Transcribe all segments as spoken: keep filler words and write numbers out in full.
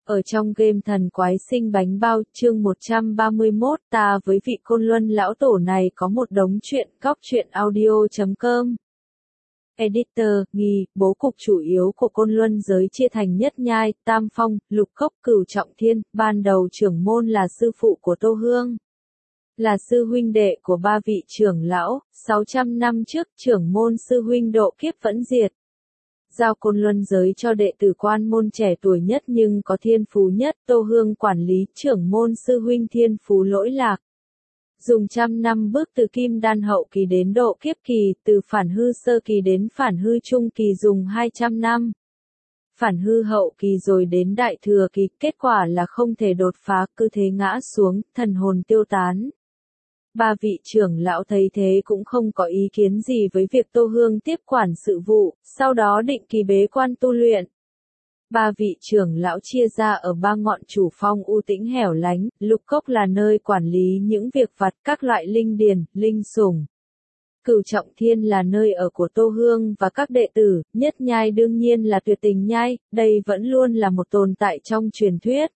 Ở trong game Thần Quái Sinh Bánh Bao, chương một trăm ba mươi mốt, ta với vị Côn Luân lão tổ này có một đống chuyện, góc truyện audio chấm com. Editor, nghi, bố cục chủ yếu của Côn Luân giới chia thành Nhất Nhai, Tam Phong, Lục Cốc, Cửu Trọng Thiên, ban đầu trưởng môn là sư phụ của Tô Hương. Là sư huynh đệ của ba vị trưởng lão, sáu trăm năm trước trưởng môn sư huynh độ kiếp vẫn diệt. Giao Côn Luân giới cho đệ tử quan môn trẻ tuổi nhất nhưng có thiên phú nhất, Tô Hương quản lý trưởng môn sư huynh thiên phú lỗi lạc. Dùng trăm năm bước từ kim đan hậu kỳ đến độ kiếp kỳ, từ phản hư sơ kỳ đến phản hư trung kỳ dùng hai trăm năm. Phản hư hậu kỳ rồi đến đại thừa kỳ, kết quả là không thể đột phá, cứ thế ngã xuống, thần hồn tiêu tán. Ba vị trưởng lão thấy thế cũng không có ý kiến gì với việc Tô Hương tiếp quản sự vụ, sau đó định kỳ bế quan tu luyện. Ba vị trưởng lão chia ra ở ba ngọn chủ phong u tĩnh hẻo lánh, Lục Cốc là nơi quản lý những việc vặt các loại linh điền, linh sủng. Cửu Trọng Thiên là nơi ở của Tô Hương và các đệ tử, Nhất Nhai đương nhiên là Tuyệt Tình Nhai, đây vẫn luôn là một tồn tại trong truyền thuyết.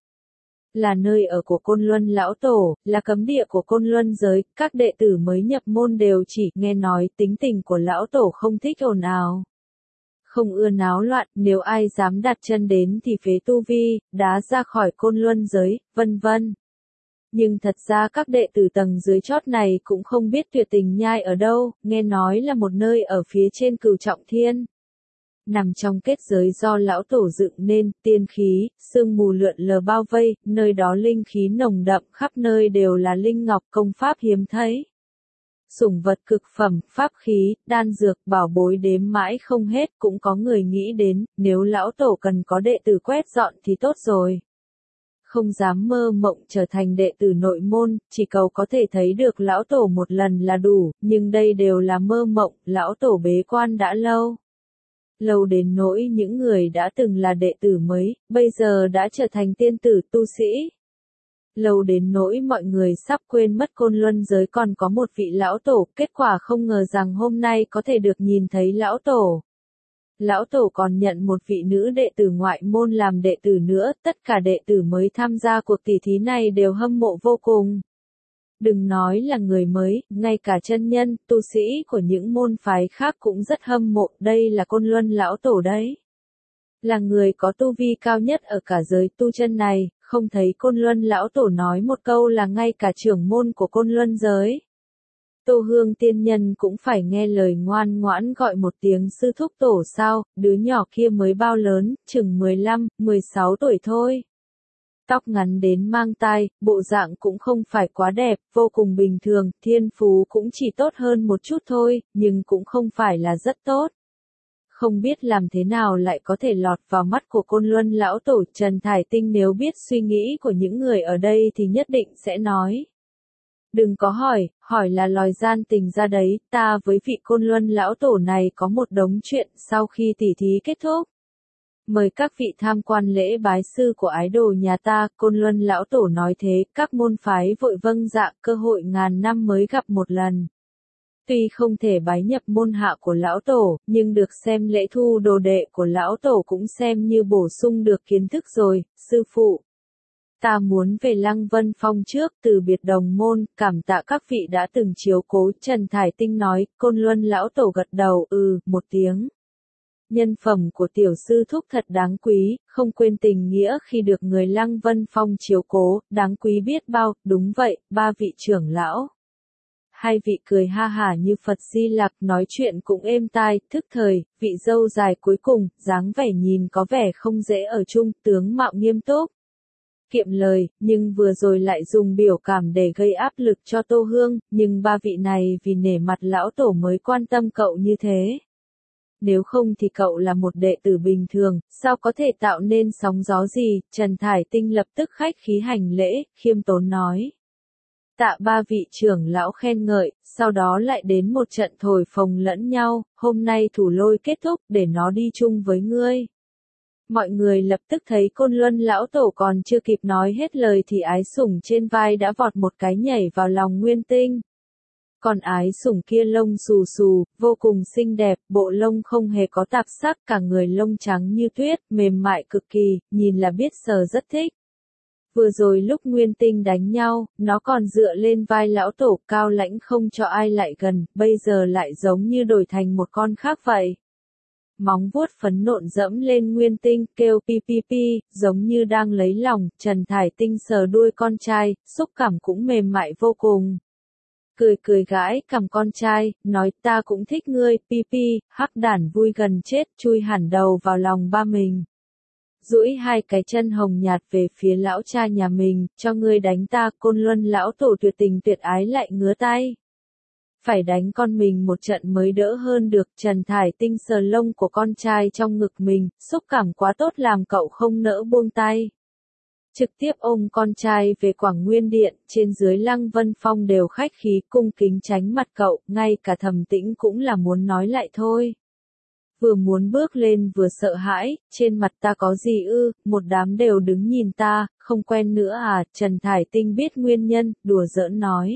Là nơi ở của Côn Luân lão tổ, là cấm địa của Côn Luân giới, các đệ tử mới nhập môn đều chỉ nghe nói tính tình của lão tổ không thích ồn ào. Không ưa náo loạn, nếu ai dám đặt chân đến thì phế tu vi, đá ra khỏi Côn Luân giới, vân vân. Nhưng thật ra các đệ tử tầng dưới chót này cũng không biết Tuyệt Tình Nhai ở đâu, nghe nói là một nơi ở phía trên Cửu Trọng Thiên. Nằm trong kết giới do lão tổ dựng nên, tiên khí, sương mù lượn lờ bao vây, nơi đó linh khí nồng đậm, khắp nơi đều là linh ngọc công pháp hiếm thấy. Sủng vật cực phẩm, pháp khí, đan dược, bảo bối đếm mãi không hết, cũng có người nghĩ đến, nếu lão tổ cần có đệ tử quét dọn thì tốt rồi. Không dám mơ mộng trở thành đệ tử nội môn, chỉ cầu có thể thấy được lão tổ một lần là đủ, nhưng đây đều là mơ mộng, lão tổ bế quan đã lâu. Lâu đến nỗi những người đã từng là đệ tử mới, bây giờ đã trở thành tiên tử tu sĩ. Lâu đến nỗi mọi người sắp quên mất Côn Luân giới còn có một vị lão tổ, kết quả không ngờ rằng hôm nay có thể được nhìn thấy lão tổ. Lão tổ còn nhận một vị nữ đệ tử ngoại môn làm đệ tử nữa, tất cả đệ tử mới tham gia cuộc tỷ thí này đều hâm mộ vô cùng. Đừng nói là người mới, ngay cả chân nhân, tu sĩ của những môn phái khác cũng rất hâm mộ, đây là Côn Luân lão tổ đấy. Là người có tu vi cao nhất ở cả giới tu chân này, không thấy Côn Luân lão tổ nói một câu là ngay cả trưởng môn của Côn Luân giới. Tô Hương tiên nhân cũng phải nghe lời ngoan ngoãn gọi một tiếng sư thúc tổ sao, đứa nhỏ kia mới bao lớn, chừng mười lăm, mười sáu tuổi thôi. Tóc ngắn đến mang tai, bộ dạng cũng không phải quá đẹp, vô cùng bình thường, thiên phú cũng chỉ tốt hơn một chút thôi, nhưng cũng không phải là rất tốt. Không biết làm thế nào lại có thể lọt vào mắt của Côn Luân lão tổ. Trần Thải Tinh nếu biết suy nghĩ của những người ở đây thì nhất định sẽ nói. Đừng có hỏi, hỏi là lòi gian tình ra đấy, ta với vị Côn Luân lão tổ này có một đống chuyện sau khi tỷ thí kết thúc. Mời các vị tham quan lễ bái sư của ái đồ nhà ta, Côn Luân lão tổ nói thế, các môn phái vội vâng dạ, cơ hội ngàn năm mới gặp một lần. Tuy không thể bái nhập môn hạ của lão tổ, nhưng được xem lễ thu đồ đệ của lão tổ cũng xem như bổ sung được kiến thức rồi, sư phụ. Ta muốn về Lăng Vân Phong trước, từ biệt đồng môn, cảm tạ các vị đã từng chiếu cố, Trần Thải Tinh nói, Côn Luân lão tổ gật đầu, ừ, một tiếng. Nhân phẩm của tiểu sư thúc thật đáng quý, không quên tình nghĩa khi được người Lăng Vân Phong chiếu cố, đáng quý biết bao, đúng vậy, ba vị trưởng lão. Hai vị cười ha hả như Phật Di Lặc, nói chuyện cũng êm tai, thức thời, vị dâu dài cuối cùng, dáng vẻ nhìn có vẻ không dễ ở chung, tướng mạo nghiêm túc. Kiệm lời, nhưng vừa rồi lại dùng biểu cảm để gây áp lực cho Tô Hương, nhưng ba vị này vì nể mặt lão tổ mới quan tâm cậu như thế. Nếu không thì cậu là một đệ tử bình thường, sao có thể tạo nên sóng gió gì, Trần Thải Tinh lập tức khách khí hành lễ, khiêm tốn nói. Tạ ba vị trưởng lão khen ngợi, sau đó lại đến một trận thổi phồng lẫn nhau, hôm nay thủ lôi kết thúc để nó đi chung với ngươi. Mọi người lập tức thấy Côn Luân lão tổ còn chưa kịp nói hết lời thì ái sủng trên vai đã vọt một cái nhảy vào lòng Nguyên Tinh. Còn ái sủng kia lông xù xù, vô cùng xinh đẹp, bộ lông không hề có tạp sắc, cả người lông trắng như tuyết, mềm mại cực kỳ, nhìn là biết sờ rất thích. Vừa rồi lúc Nguyên Tinh đánh nhau, nó còn dựa lên vai lão tổ cao lãnh không cho ai lại gần, bây giờ lại giống như đổi thành một con khác vậy. Móng vuốt phấn nộn dẫm lên Nguyên Tinh, kêu pi pi pi, giống như đang lấy lòng, Trần Thải Tinh sờ đuôi con trai, xúc cảm cũng mềm mại vô cùng. Cười cười gãi cầm con trai, nói ta cũng thích ngươi, pi pi, hắc đản vui gần chết, chui hẳn đầu vào lòng ba mình. Duỗi hai cái chân hồng nhạt về phía lão cha nhà mình, cho ngươi đánh ta, Côn Luân lão tổ tuyệt tình tuyệt ái lại ngứa tay. Phải đánh con mình một trận mới đỡ hơn được, Trần Thải Tinh sờ lông của con trai trong ngực mình, xúc cảm quá tốt làm cậu không nỡ buông tay. Trực tiếp ôm con trai về Quảng Nguyên Điện, trên dưới Lăng Vân Phong đều khách khí cung kính tránh mặt cậu, ngay cả Thẩm Tĩnh cũng là muốn nói lại thôi. Vừa muốn bước lên vừa sợ hãi, trên mặt ta có gì ư, một đám đều đứng nhìn ta, không quen nữa à, Trần Thải Tinh biết nguyên nhân, đùa giỡn nói.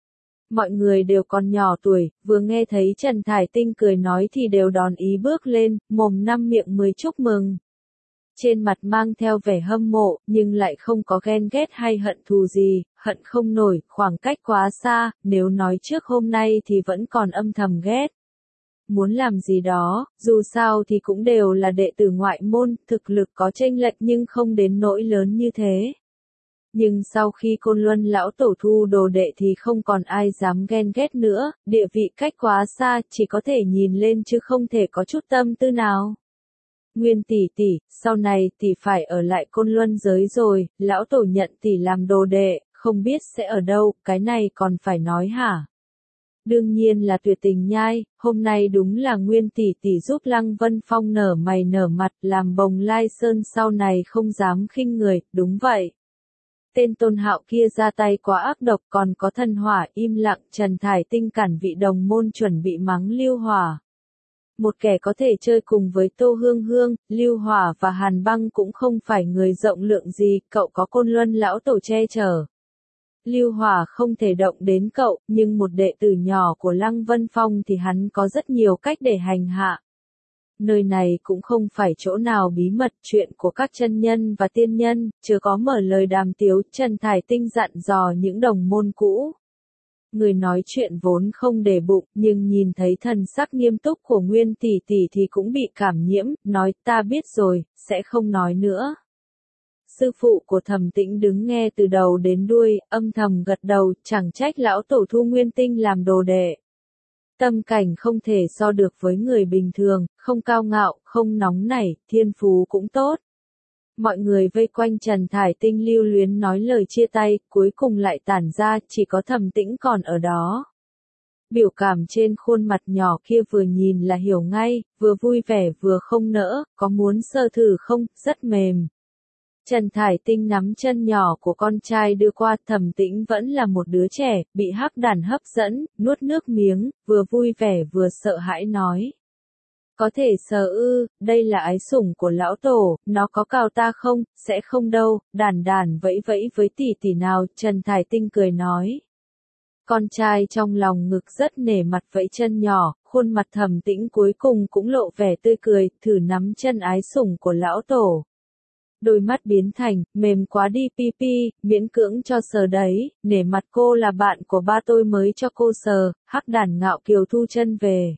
Mọi người đều còn nhỏ tuổi, vừa nghe thấy Trần Thải Tinh cười nói thì đều đón ý bước lên, mồm năm miệng mười chúc mừng. Trên mặt mang theo vẻ hâm mộ, nhưng lại không có ghen ghét hay hận thù gì, hận không nổi, khoảng cách quá xa, nếu nói trước hôm nay thì vẫn còn âm thầm ghét. Muốn làm gì đó, dù sao thì cũng đều là đệ tử ngoại môn, thực lực có chênh lệch nhưng không đến nỗi lớn như thế. Nhưng sau khi Côn Luân lão tổ thu đồ đệ thì không còn ai dám ghen ghét nữa, địa vị cách quá xa, chỉ có thể nhìn lên chứ không thể có chút tâm tư nào. Nguyên tỷ tỷ, sau này tỷ phải ở lại Côn Luân giới rồi, lão tổ nhận tỷ làm đồ đệ, không biết sẽ ở đâu, cái này còn phải nói hả? Đương nhiên là Tuyệt Tình nhai, hôm nay đúng là Nguyên tỷ tỷ giúp Lăng Vân Phong nở mày nở mặt, làm Bồng Lai Sơn sau này không dám khinh người, đúng vậy. Tên Tôn Hạo kia ra tay quá ác độc, còn có Thần Hỏa im lặng, Trần Thải Tinh cản vị đồng môn chuẩn bị mắng Lưu Hỏa. Một kẻ có thể chơi cùng với Tô Hương Hương, Lưu Hỏa và Hàn Băng cũng không phải người rộng lượng gì, cậu có Côn Luân lão tổ che chở. Lưu Hỏa không thể động đến cậu, nhưng một đệ tử nhỏ của Lăng Vân Phong thì hắn có rất nhiều cách để hành hạ. Nơi này cũng không phải chỗ nào bí mật, chuyện của các chân nhân và tiên nhân, chưa có mở lời đàm tiếu, Trần Thải Tinh dặn dò những đồng môn cũ. Người nói chuyện vốn không để bụng, nhưng nhìn thấy thần sắc nghiêm túc của Nguyên tỷ tỷ thì cũng bị cảm nhiễm, nói ta biết rồi, sẽ không nói nữa. Sư phụ của Thẩm Tĩnh đứng nghe từ đầu đến đuôi, âm thầm gật đầu, chẳng trách lão tổ thu Nguyên Tinh làm đồ đệ. Tâm cảnh không thể so được với người bình thường, không cao ngạo, không nóng nảy, thiên phú cũng tốt. Mọi người vây quanh Trần Thải Tinh lưu luyến nói lời chia tay, cuối cùng lại tản ra, chỉ có Thẩm Tĩnh còn ở đó. Biểu cảm trên khuôn mặt nhỏ kia vừa nhìn là hiểu ngay, vừa vui vẻ vừa không nỡ, có muốn sơ thử không, rất mềm. Trần Thải Tinh nắm chân nhỏ của con trai đưa qua, Thẩm Tĩnh vẫn là một đứa trẻ, bị hắc đản hấp dẫn, nuốt nước miếng, vừa vui vẻ vừa sợ hãi nói. Có thể sờ ư, đây là ái sủng của lão tổ, nó có cào ta không, sẽ không đâu, đàn đàn vẫy vẫy với tỷ tỷ nào, Trần Thải Tinh cười nói. Con trai trong lòng ngực rất nể mặt vẫy chân nhỏ, khuôn mặt Thẩm Tĩnh cuối cùng cũng lộ vẻ tươi cười, thử nắm chân ái sủng của lão tổ. Đôi mắt biến thành, mềm quá đi pi pi, miễn cưỡng cho sờ đấy, nể mặt cô là bạn của ba tôi mới cho cô sờ, hắc đản ngạo kiều thu chân về.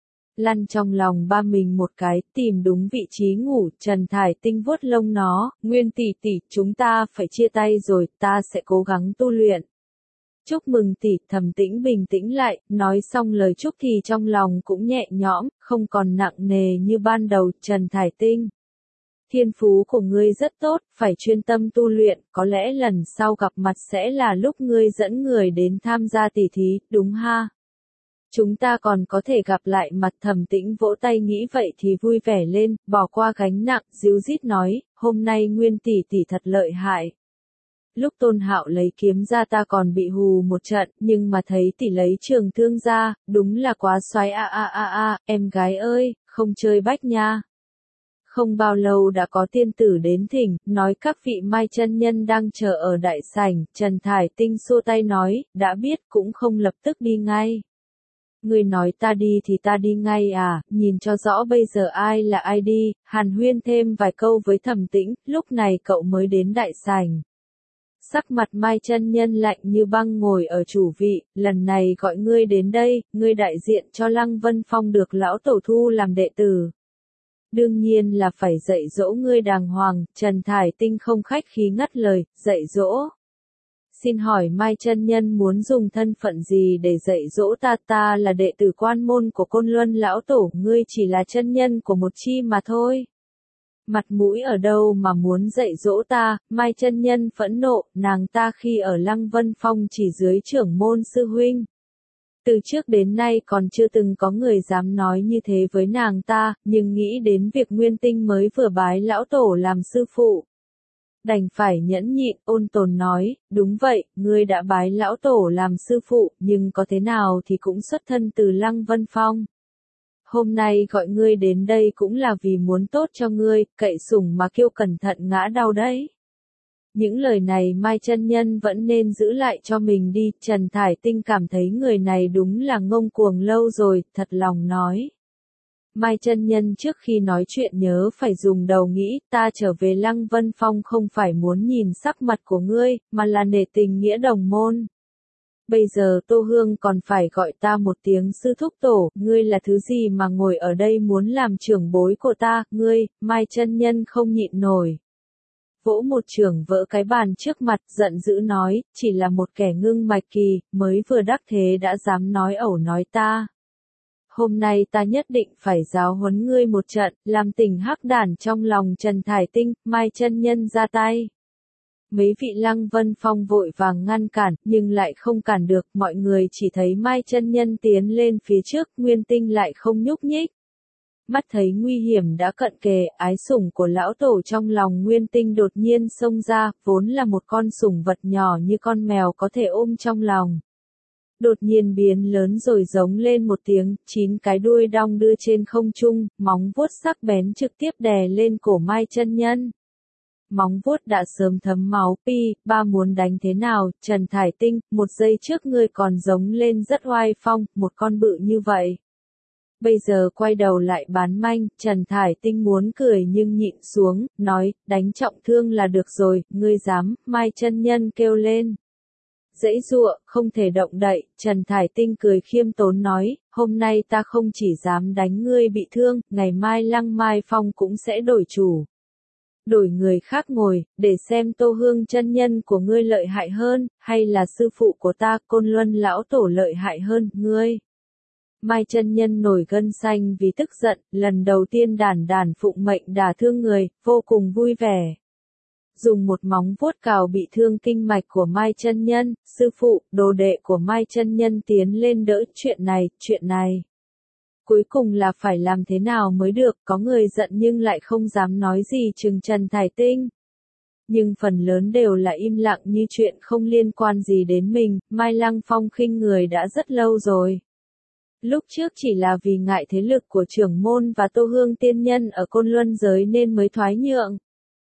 Lăn trong lòng ba mình một cái, tìm đúng vị trí ngủ, Trần Thải Tinh vuốt lông nó, Nguyên tỷ tỷ, chúng ta phải chia tay rồi, ta sẽ cố gắng tu luyện. Chúc mừng tỷ, Thẩm Tĩnh bình tĩnh lại, nói xong lời chúc thì trong lòng cũng nhẹ nhõm, không còn nặng nề như ban đầu, Trần Thải Tinh. Thiên phú của ngươi rất tốt, phải chuyên tâm tu luyện, có lẽ lần sau gặp mặt sẽ là lúc ngươi dẫn người đến tham gia tỷ thí, đúng ha? Chúng ta còn có thể gặp lại mặt. Thẩm Tĩnh vỗ tay nghĩ vậy thì vui vẻ lên, bỏ qua gánh nặng, díu dít nói, hôm nay Nguyên tỷ tỷ thật lợi hại. Lúc Tôn Hạo lấy kiếm ra ta còn bị hù một trận, nhưng mà thấy tỷ lấy trường thương ra, đúng là quá xoái a a a a, em gái ơi, không chơi bách nha. Không bao lâu đã có tiên tử đến thỉnh, nói các vị mai chân nhân đang chờ ở đại sảnh, Trần Thải Tinh xua tay nói, đã biết cũng không lập tức đi ngay. Ngươi nói ta đi thì ta đi ngay à, nhìn cho rõ bây giờ ai là ai đi, hàn huyên thêm vài câu với Thẩm Tĩnh, lúc này cậu mới đến đại sảnh. Sắc mặt Mai Chân Nhân lạnh như băng ngồi ở chủ vị, lần này gọi ngươi đến đây, ngươi đại diện cho Lăng Vân Phong được lão tổ thu làm đệ tử. Đương nhiên là phải dạy dỗ ngươi đàng hoàng, Trần Thải Tinh không khách khí ngắt lời, dạy dỗ. Xin hỏi Mai Chân Nhân muốn dùng thân phận gì để dạy dỗ ta? Ta là đệ tử quan môn của Côn Luân lão tổ, ngươi chỉ là chân nhân của một chi mà thôi. Mặt mũi ở đâu mà muốn dạy dỗ ta? Mai Chân Nhân phẫn nộ, nàng ta khi ở Lăng Vân Phong chỉ dưới trưởng môn sư huynh. Từ trước đến nay còn chưa từng có người dám nói như thế với nàng ta, nhưng nghĩ đến việc Nguyên Tinh mới vừa bái lão tổ làm sư phụ. Đành phải nhẫn nhịn, ôn tồn nói, đúng vậy, ngươi đã bái lão tổ làm sư phụ, nhưng có thế nào thì cũng xuất thân từ Lăng Vân Phong. Hôm nay gọi ngươi đến đây cũng là vì muốn tốt cho ngươi, cậy sủng mà kiêu cẩn thận ngã đau đấy. Những lời này Mai Chân Nhân vẫn nên giữ lại cho mình đi, Trần Thải Tinh cảm thấy người này đúng là ngông cuồng lâu rồi, thật lòng nói. Mai Chân Nhân trước khi nói chuyện nhớ phải dùng đầu nghĩ, ta trở về Lăng Vân Phong không phải muốn nhìn sắc mặt của ngươi, mà là nể tình nghĩa đồng môn. Bây giờ Tô Hương còn phải gọi ta một tiếng sư thúc tổ, ngươi là thứ gì mà ngồi ở đây muốn làm trưởng bối của ta, ngươi, Mai Chân Nhân không nhịn nổi. Vỗ một chưởng vỡ cái bàn trước mặt, giận dữ nói, chỉ là một kẻ ngưng mạch kỳ, mới vừa đắc thế đã dám nói ẩu nói ta. Hôm nay ta nhất định phải giáo huấn ngươi một trận, làm tỉnh hắc đản trong lòng Trần Thải Tinh, Mai Chân Nhân ra tay. Mấy vị Lăng Vân Phong vội vàng ngăn cản, nhưng lại không cản được, mọi người chỉ thấy Mai Chân Nhân tiến lên phía trước, Nguyên Tinh lại không nhúc nhích. Mắt thấy nguy hiểm đã cận kề, ái sủng của lão tổ trong lòng Nguyên Tinh đột nhiên xông ra, vốn là một con sủng vật nhỏ như con mèo có thể ôm trong lòng. Đột nhiên biến lớn rồi giống lên một tiếng, chín cái đuôi đong đưa trên không trung, móng vuốt sắc bén trực tiếp đè lên cổ Mai Chân Nhân. Móng vuốt đã sớm thấm máu, pi, ba muốn đánh thế nào, Trần Thải Tinh, một giây trước ngươi còn giống lên rất oai phong, một con bự như vậy. Bây giờ quay đầu lại bán manh, Trần Thải Tinh muốn cười nhưng nhịn xuống, nói, đánh trọng thương là được rồi, ngươi dám, Mai Chân Nhân kêu lên. Dãy giụa, không thể động đậy, Trần Thải Tinh cười khiêm tốn nói, hôm nay ta không chỉ dám đánh ngươi bị thương, ngày mai Lăng Mai Phong cũng sẽ đổi chủ. Đổi người khác ngồi, để xem Tô Hương chân nhân của ngươi lợi hại hơn, hay là sư phụ của ta Côn Luân lão tổ lợi hại hơn, ngươi. Mai Chân Nhân nổi gân xanh vì tức giận, lần đầu tiên đản đản phụng mệnh đả thương người, vô cùng vui vẻ. Dùng một móng vuốt cào bị thương kinh mạch của Mai Chân Nhân, sư phụ, đồ đệ của Mai Chân Nhân tiến lên đỡ chuyện này, chuyện này. Cuối cùng là phải làm thế nào mới được, có người giận nhưng lại không dám nói gì chừng Trần Thải Tinh. Nhưng phần lớn đều là im lặng như chuyện không liên quan gì đến mình, Mai Lăng Phong khinh người đã rất lâu rồi. Lúc trước chỉ là vì ngại thế lực của trưởng môn và Tô Hương tiên nhân ở Côn Luân giới nên mới thoái nhượng.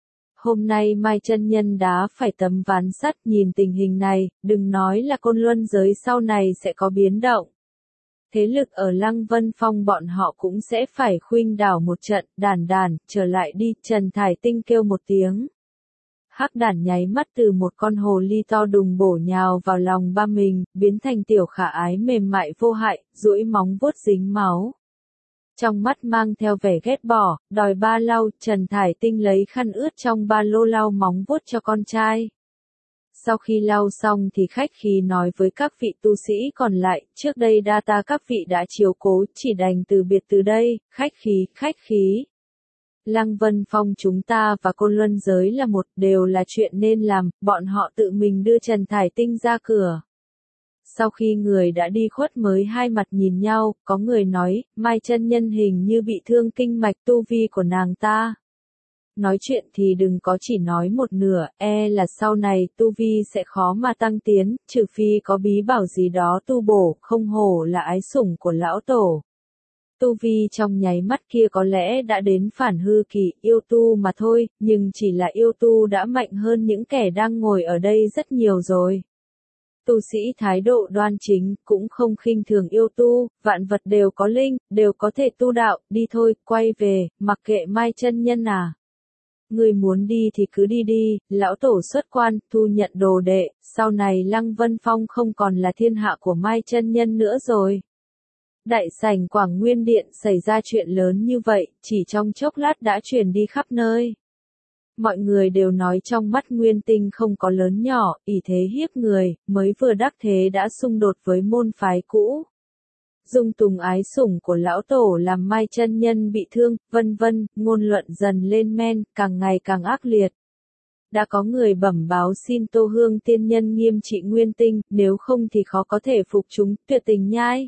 Hôm nay Mai Chân Nhân đá phải tấm ván sắt, nhìn tình hình này, đừng nói là Côn Luân giới sau này sẽ có biến động. Thế lực ở Lăng Vân Phong bọn họ cũng sẽ phải khuynh đảo một trận, đàn đàn, trở lại đi, Trần Thải Tinh kêu một tiếng. Hắc đản nháy mắt từ một con hồ ly to đùng bổ nhào vào lòng ba mình, biến thành tiểu khả ái mềm mại vô hại, duỗi móng vuốt dính máu. Trong mắt mang theo vẻ ghét bỏ, đòi ba lau, Trần Thải Tinh lấy khăn ướt trong ba lô lau móng vuốt cho con trai. Sau khi lau xong thì khách khí nói với các vị tu sĩ còn lại, trước đây đa ta các vị đã chiếu cố, chỉ đành từ biệt từ đây, khách khí, khách khí. Lăng Vân Phong chúng ta và Côn Luân giới là một, đều là chuyện nên làm, bọn họ tự mình đưa Trần Thải Tinh ra cửa. Sau khi người đã đi khuất mới hai mặt nhìn nhau, có người nói, Mai Chân Nhân hình như bị thương kinh mạch tu vi của nàng ta. Nói chuyện thì đừng có chỉ nói một nửa, e là sau này tu vi sẽ khó mà tăng tiến, trừ phi có bí bảo gì đó tu bổ, không hổ là ái sủng của lão tổ. Tu vi trong nháy mắt kia có lẽ đã đến phản hư kỳ, yêu tu mà thôi, nhưng chỉ là yêu tu đã mạnh hơn những kẻ đang ngồi ở đây rất nhiều rồi. Tu sĩ thái độ đoan chính, cũng không khinh thường yêu tu, vạn vật đều có linh, đều có thể tu đạo, đi thôi, quay về, mặc kệ Mai chân nhân à. Người muốn đi thì cứ đi đi, lão tổ xuất quan, thu nhận đồ đệ, sau này Lăng Vân Phong không còn là thiên hạ của Mai chân nhân nữa rồi. Đại sảnh Quảng Nguyên Điện xảy ra chuyện lớn như vậy, chỉ trong chốc lát đã truyền đi khắp nơi. Mọi người đều nói trong mắt Nguyên Tinh không có lớn nhỏ, ỷ thế hiếp người, mới vừa đắc thế đã xung đột với môn phái cũ. Dung tùng ái sủng của lão tổ làm Mai chân nhân bị thương, vân vân, ngôn luận dần lên men, càng ngày càng ác liệt. Đã có người bẩm báo xin Tô Hương tiên nhân nghiêm trị Nguyên Tinh, nếu không thì khó có thể phục chúng, tuyệt tình nhai.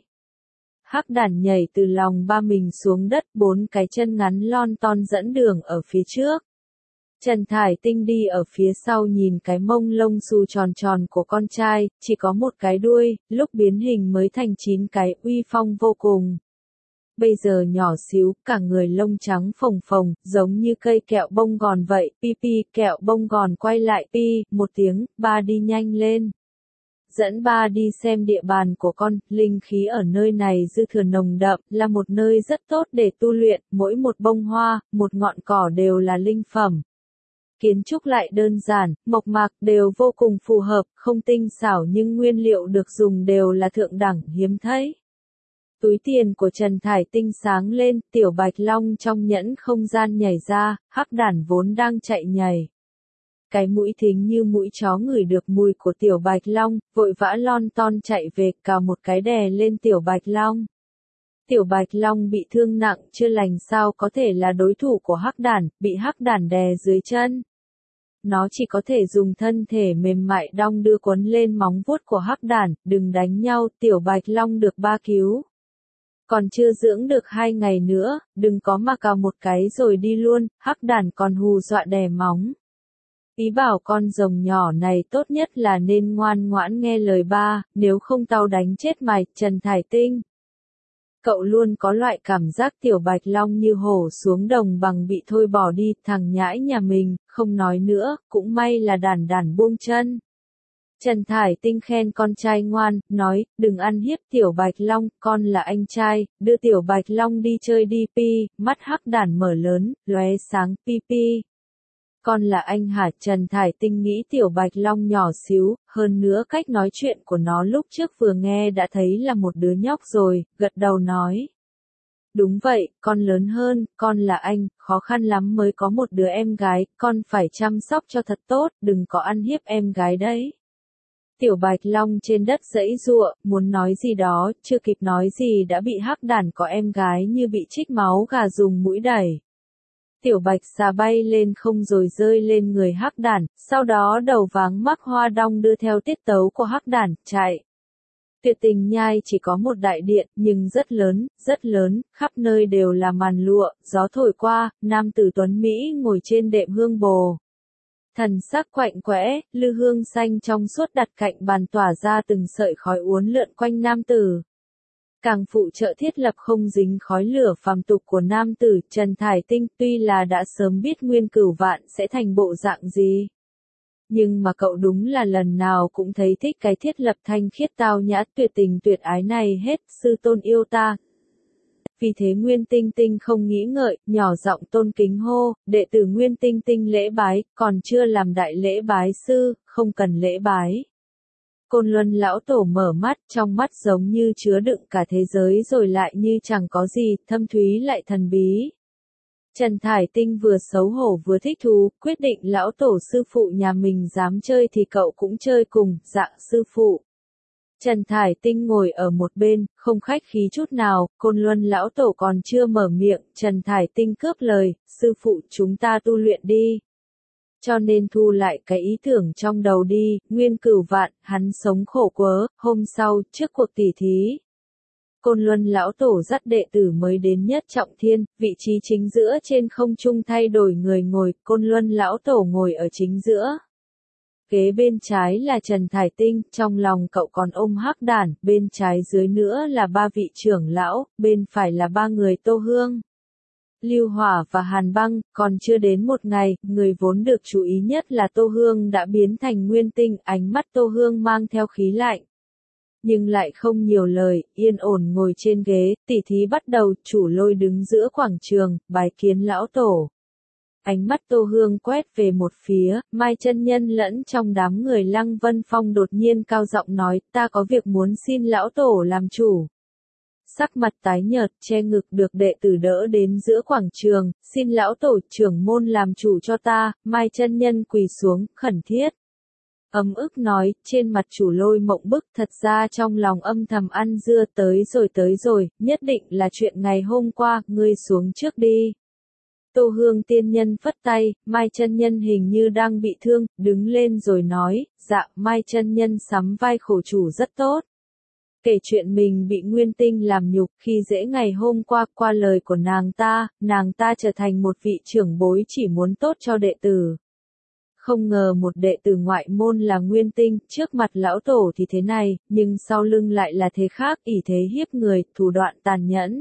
Hắc đản nhảy từ lòng ba mình xuống đất, bốn cái chân ngắn lon ton dẫn đường ở phía trước. Trần Thải Tinh đi ở phía sau nhìn cái mông lông xù tròn tròn của con trai, chỉ có một cái đuôi, lúc biến hình mới thành chín cái, uy phong vô cùng. Bây giờ nhỏ xíu, cả người lông trắng phồng phồng, giống như cây kẹo bông gòn vậy, pi pi, kẹo bông gòn quay lại pi, một tiếng, ba đi nhanh lên. Dẫn ba đi xem địa bàn của con, linh khí ở nơi này dư thừa nồng đậm, là một nơi rất tốt để tu luyện, mỗi một bông hoa, một ngọn cỏ đều là linh phẩm. Kiến trúc lại đơn giản, mộc mạc đều vô cùng phù hợp, không tinh xảo nhưng nguyên liệu được dùng đều là thượng đẳng, hiếm thấy. Túi tiền của Trần Thải Tinh sáng lên, tiểu bạch long trong nhẫn không gian nhảy ra, hắc đản vốn đang chạy nhảy. Cái mũi thính như mũi chó ngửi được mùi của tiểu bạch long, vội vã lon ton chạy về, cào một cái đè lên tiểu bạch long. Tiểu bạch long bị thương nặng chưa lành sao có thể là đối thủ của hắc đản, bị hắc đản đè dưới chân. Nó chỉ có thể dùng thân thể mềm mại đong đưa quấn lên móng vuốt của hắc đản, đừng đánh nhau, tiểu bạch long được ba cứu. Còn chưa dưỡng được hai ngày nữa, đừng có mà cào một cái rồi đi luôn, hắc đản còn hù dọa đè móng. Ý bảo con rồng nhỏ này tốt nhất là nên ngoan ngoãn nghe lời ba, nếu không tao đánh chết mày, Trần Thải Tinh. Cậu luôn có loại cảm giác tiểu bạch long như hổ xuống đồng bằng bị thôi bỏ đi, thằng nhãi nhà mình, không nói nữa, cũng may là đản đản buông chân. Trần Thải Tinh khen con trai ngoan, nói, đừng ăn hiếp tiểu bạch long, con là anh trai, đưa tiểu bạch long đi chơi đi pi, mắt hắc đản mở lớn, lóe sáng pi pi. Con là anh hả? Trần Thải Tinh nghĩ tiểu bạch long nhỏ xíu, hơn nữa cách nói chuyện của nó lúc trước vừa nghe đã thấy là một đứa nhóc rồi, gật đầu nói. Đúng vậy, con lớn hơn, con là anh, khó khăn lắm mới có một đứa em gái, con phải chăm sóc cho thật tốt, đừng có ăn hiếp em gái đấy. Tiểu bạch long trên đất giãy giụa, muốn nói gì đó, chưa kịp nói gì đã bị hắc đản có em gái như bị trích máu gà dùng mũi đẩy. Tiểu bạch xà bay lên không rồi rơi lên người hắc đản, sau đó đầu váng mắc hoa đong đưa theo tiết tấu của hắc đản, chạy. Tuyệt tình nhai chỉ có một đại điện, nhưng rất lớn, rất lớn, khắp nơi đều là màn lụa, gió thổi qua, nam tử tuấn Mỹ ngồi trên đệm hương bồ. Thần sắc quạnh quẽ, lư hương xanh trong suốt đặt cạnh bàn tỏa ra từng sợi khói uốn lượn quanh nam tử. Càng phụ trợ thiết lập không dính khói lửa phàm tục của nam tử, Trần Thải Tinh tuy là đã sớm biết nguyên cửu vạn sẽ thành bộ dạng gì. Nhưng mà cậu đúng là lần nào cũng thấy thích cái thiết lập thanh khiết tao nhã tuyệt tình tuyệt ái này hết, sư tôn yêu ta. Vì thế Nguyên Tinh Tinh không nghĩ ngợi, nhỏ giọng tôn kính hô, đệ tử Nguyên Tinh Tinh lễ bái, còn chưa làm đại lễ bái sư, không cần lễ bái. Côn Luân lão tổ mở mắt, trong mắt giống như chứa đựng cả thế giới rồi lại như chẳng có gì, thâm thúy lại thần bí. Trần Thải Tinh vừa xấu hổ vừa thích thú, quyết định lão tổ sư phụ nhà mình dám chơi thì cậu cũng chơi cùng, dạng sư phụ. Trần Thải Tinh ngồi ở một bên, không khách khí chút nào, Côn Luân lão tổ còn chưa mở miệng, Trần Thải Tinh cướp lời, sư phụ chúng ta tu luyện đi. Cho nên thu lại cái ý tưởng trong đầu đi, nguyên cửu vạn, hắn sống khổ quớ, hôm sau, trước cuộc tỉ thí. Côn Luân lão tổ dắt đệ tử mới đến nhất trọng thiên, vị trí chính giữa trên không trung thay đổi người ngồi, Côn Luân lão tổ ngồi ở chính giữa. Kế bên trái là Trần Thải Tinh, trong lòng cậu còn ôm hắc đản, bên trái dưới nữa là ba vị trưởng lão, bên phải là ba người Tô Hương. Lưu Hỏa và Hàn Băng, còn chưa đến một ngày, người vốn được chú ý nhất là Tô Hương đã biến thành nguyên tinh, ánh mắt Tô Hương mang theo khí lạnh. Nhưng lại không nhiều lời, yên ổn ngồi trên ghế, tỉ thí bắt đầu, Chủ Lôi đứng giữa quảng trường, bái kiến lão tổ. Ánh mắt Tô Hương quét về một phía, Mai chân nhân lẫn trong đám người Lăng Vân Phong đột nhiên cao giọng nói, ta có việc muốn xin lão tổ làm chủ. Sắc mặt tái nhợt, che ngực được đệ tử đỡ đến giữa quảng trường, xin lão tổ trưởng môn làm chủ cho ta, Mai chân nhân quỳ xuống, khẩn thiết. Ấm ức nói, trên mặt Chủ Lôi mộng bức, thật ra trong lòng âm thầm ăn dưa, tới rồi tới rồi, nhất định là chuyện ngày hôm qua, ngươi xuống trước đi. Tô Hương tiên nhân phất tay, Mai chân nhân hình như đang bị thương, đứng lên rồi nói, dạ, Mai chân nhân sắm vai khổ chủ rất tốt. Kể chuyện mình bị Nguyên Tinh làm nhục khi dễ ngày hôm qua, qua lời của nàng ta, nàng ta trở thành một vị trưởng bối chỉ muốn tốt cho đệ tử. Không ngờ một đệ tử ngoại môn là Nguyên Tinh, trước mặt lão tổ thì thế này, nhưng sau lưng lại là thế khác, ỷ thế hiếp người, thủ đoạn tàn nhẫn.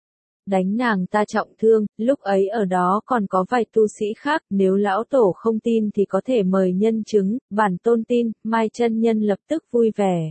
Đánh nàng ta trọng thương, lúc ấy ở đó còn có vài tu sĩ khác, nếu lão tổ không tin thì có thể mời nhân chứng, bản tôn tin, Mai chân nhân lập tức vui vẻ.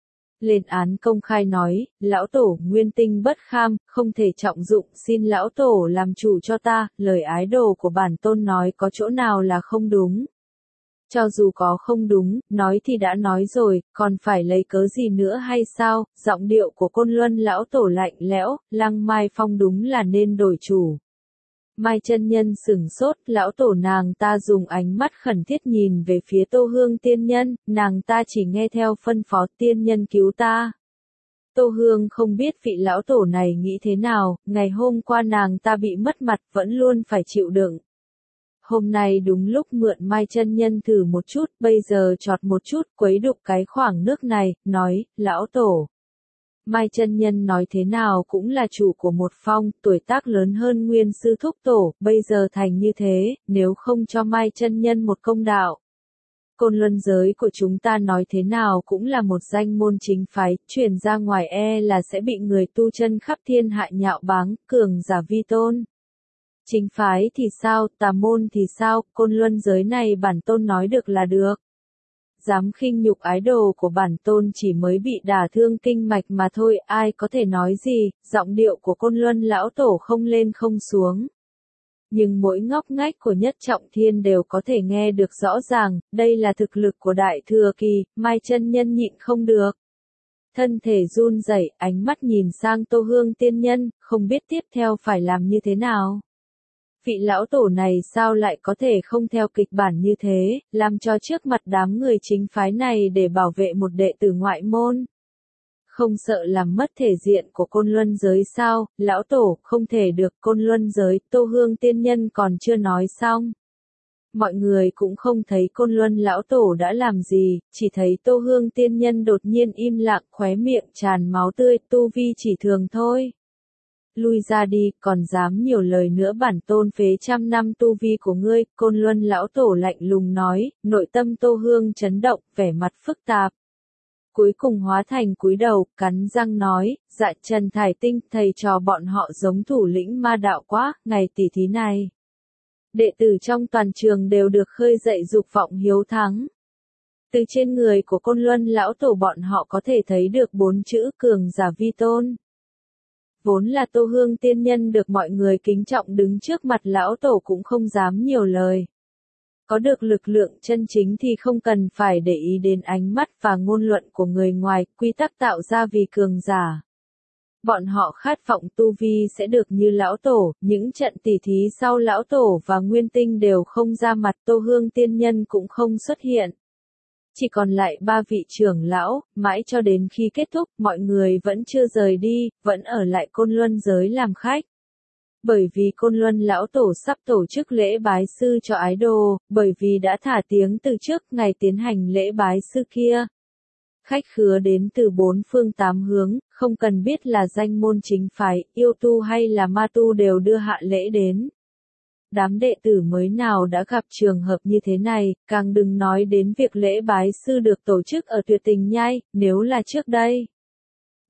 Lên án công khai nói, lão tổ Nguyên Tinh bất kham, không thể trọng dụng, xin lão tổ làm chủ cho ta, lời ái đồ của bản tôn nói có chỗ nào là không đúng. Cho dù có không đúng, nói thì đã nói rồi, còn phải lấy cớ gì nữa hay sao, giọng điệu của Côn Luân lão tổ lạnh lẽo, Lăng Mai Phong đúng là nên đổi chủ. Mai chân nhân sửng sốt, lão tổ nàng ta dùng ánh mắt khẩn thiết nhìn về phía Tô Hương tiên nhân, nàng ta chỉ nghe theo phân phó tiên nhân cứu ta. Tô Hương không biết vị lão tổ này nghĩ thế nào, ngày hôm qua nàng ta bị mất mặt vẫn luôn phải chịu đựng. Hôm nay đúng lúc mượn Mai chân nhân thử một chút, bây giờ chọt một chút, quấy đục cái khoảng nước này, nói, lão tổ. Mai chân nhân nói thế nào cũng là chủ của một phong, tuổi tác lớn hơn Nguyên sư thúc tổ, bây giờ thành như thế, nếu không cho Mai chân nhân một công đạo. Côn Luân giới của chúng ta nói thế nào cũng là một danh môn chính phái, truyền ra ngoài e là sẽ bị người tu chân khắp thiên hạ nhạo báng, cường giả vi tôn. Chính phái thì sao, tà môn thì sao, Côn Luân giới này bản tôn nói được là được. Dám khinh nhục ái đồ của bản tôn chỉ mới bị đả thương kinh mạch mà thôi, ai có thể nói gì, giọng điệu của Côn Luân lão tổ không lên không xuống. Nhưng mỗi ngóc ngách của Nhất Trọng Thiên đều có thể nghe được rõ ràng, đây là thực lực của Đại Thừa Kỳ, Mai chân nhân nhịn không được. Thân thể run rẩy, ánh mắt nhìn sang Tô Hương tiên nhân, không biết tiếp theo phải làm như thế nào. Vị lão tổ này sao lại có thể không theo kịch bản như thế, làm cho trước mặt đám người chính phái này để bảo vệ một đệ tử ngoại môn. Không sợ làm mất thể diện của Côn Luân giới sao, lão tổ, không thể được, Côn Luân giới, Tô Hương tiên nhân còn chưa nói xong. Mọi người cũng không thấy Côn Luân lão tổ đã làm gì, chỉ thấy Tô Hương tiên nhân đột nhiên im lặng, khóe miệng tràn máu tươi, tu vi chỉ thường thôi. Lui ra đi, còn dám nhiều lời nữa bản tôn phế trăm năm tu vi của ngươi, Côn Luân lão tổ lạnh lùng nói, nội tâm Tô Hương chấn động, vẻ mặt phức tạp. Cuối cùng hóa thành cúi đầu, cắn răng nói, dạ Trần Thải Tinh, thầy trò bọn họ giống thủ lĩnh ma đạo quá, ngày tỷ thí này. Đệ tử trong toàn trường đều được khơi dậy dục vọng hiếu thắng. Từ trên người của Côn Luân lão tổ bọn họ có thể thấy được bốn chữ cường giả vi tôn. Vốn là Tô Hương tiên nhân được mọi người kính trọng đứng trước mặt lão tổ cũng không dám nhiều lời. Có được lực lượng chân chính thì không cần phải để ý đến ánh mắt và ngôn luận của người ngoài, quy tắc tạo ra vì cường giả. Bọn họ khát vọng tu vi sẽ được như lão tổ, những trận tỉ thí sau lão tổ và Nguyên Tinh đều không ra mặt, Tô Hương tiên nhân cũng không xuất hiện. Chỉ còn lại ba vị trưởng lão, mãi cho đến khi kết thúc, mọi người vẫn chưa rời đi, vẫn ở lại Côn Luân giới làm khách. Bởi vì Côn Luân lão tổ sắp tổ chức lễ bái sư cho ái đồ, bởi vì đã thả tiếng từ trước ngày tiến hành lễ bái sư kia. Khách khứa đến từ bốn phương tám hướng, không cần biết là danh môn chính phái, yêu tu hay là ma tu đều đưa hạ lễ đến. Đám đệ tử mới nào đã gặp trường hợp như thế này, càng đừng nói đến việc lễ bái sư được tổ chức ở Tuyệt Tình Nhai, nếu là trước đây.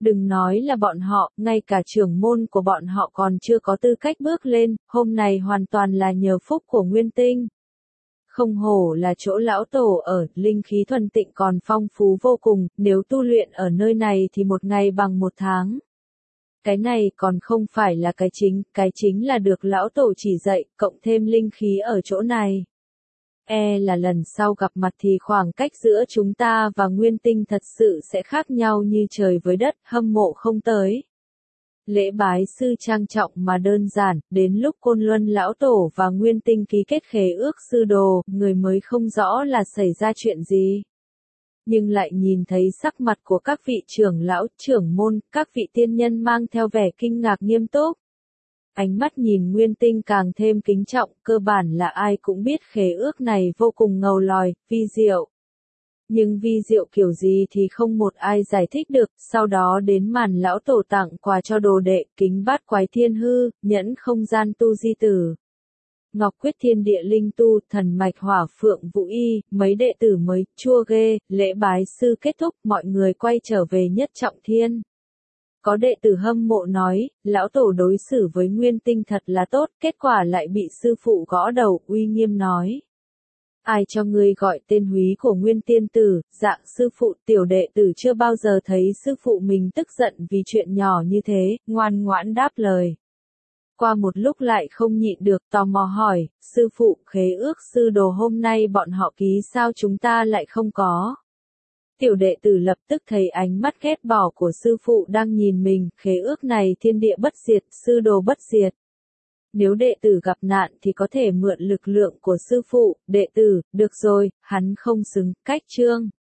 Đừng nói là bọn họ, ngay cả trưởng môn của bọn họ còn chưa có tư cách bước lên, hôm nay hoàn toàn là nhờ phúc của Nguyên Tinh. Không hổ là chỗ lão tổ ở, linh khí thuần tịnh còn phong phú vô cùng, nếu tu luyện ở nơi này thì một ngày bằng một tháng. Cái này còn không phải là cái chính, cái chính là được lão tổ chỉ dạy, cộng thêm linh khí ở chỗ này. E là lần sau gặp mặt thì khoảng cách giữa chúng ta và Nguyên Tinh thật sự sẽ khác nhau như trời với đất, hâm mộ không tới. Lễ bái sư trang trọng mà đơn giản, đến lúc Côn Luân lão tổ và Nguyên Tinh ký kết khế ước sư đồ, người mới không rõ là xảy ra chuyện gì. Nhưng lại nhìn thấy sắc mặt của các vị trưởng lão, trưởng môn, các vị tiên nhân mang theo vẻ kinh ngạc nghiêm túc. Ánh mắt nhìn Nguyên Tinh càng thêm kính trọng, cơ bản là ai cũng biết khế ước này vô cùng ngầu lòi, vi diệu. Nhưng vi diệu kiểu gì thì không một ai giải thích được, sau đó đến màn lão tổ tặng quà cho đồ đệ, kính bát quái thiên hư, nhẫn không gian tu di tử. Ngọc quyết thiên địa linh tu, thần mạch hỏa phượng vũ y, mấy đệ tử mới, chua ghê, lễ bái sư kết thúc, mọi người quay trở về nhất trọng thiên. Có đệ tử hâm mộ nói, lão tổ đối xử với Nguyên Tinh thật là tốt, kết quả lại bị sư phụ gõ đầu, uy nghiêm nói. Ai cho ngươi gọi tên húy của Nguyên Tiên Tử, dạng sư phụ, tiểu đệ tử chưa bao giờ thấy sư phụ mình tức giận vì chuyện nhỏ như thế, ngoan ngoãn đáp lời. Qua một lúc lại không nhịn được, tò mò hỏi, sư phụ, khế ước sư đồ hôm nay bọn họ ký sao chúng ta lại không có? Tiểu đệ tử lập tức thấy ánh mắt ghét bỏ của sư phụ đang nhìn mình, khế ước này thiên địa bất diệt, sư đồ bất diệt. Nếu đệ tử gặp nạn thì có thể mượn lực lượng của sư phụ, đệ tử, được rồi, hắn không xứng, cách chương.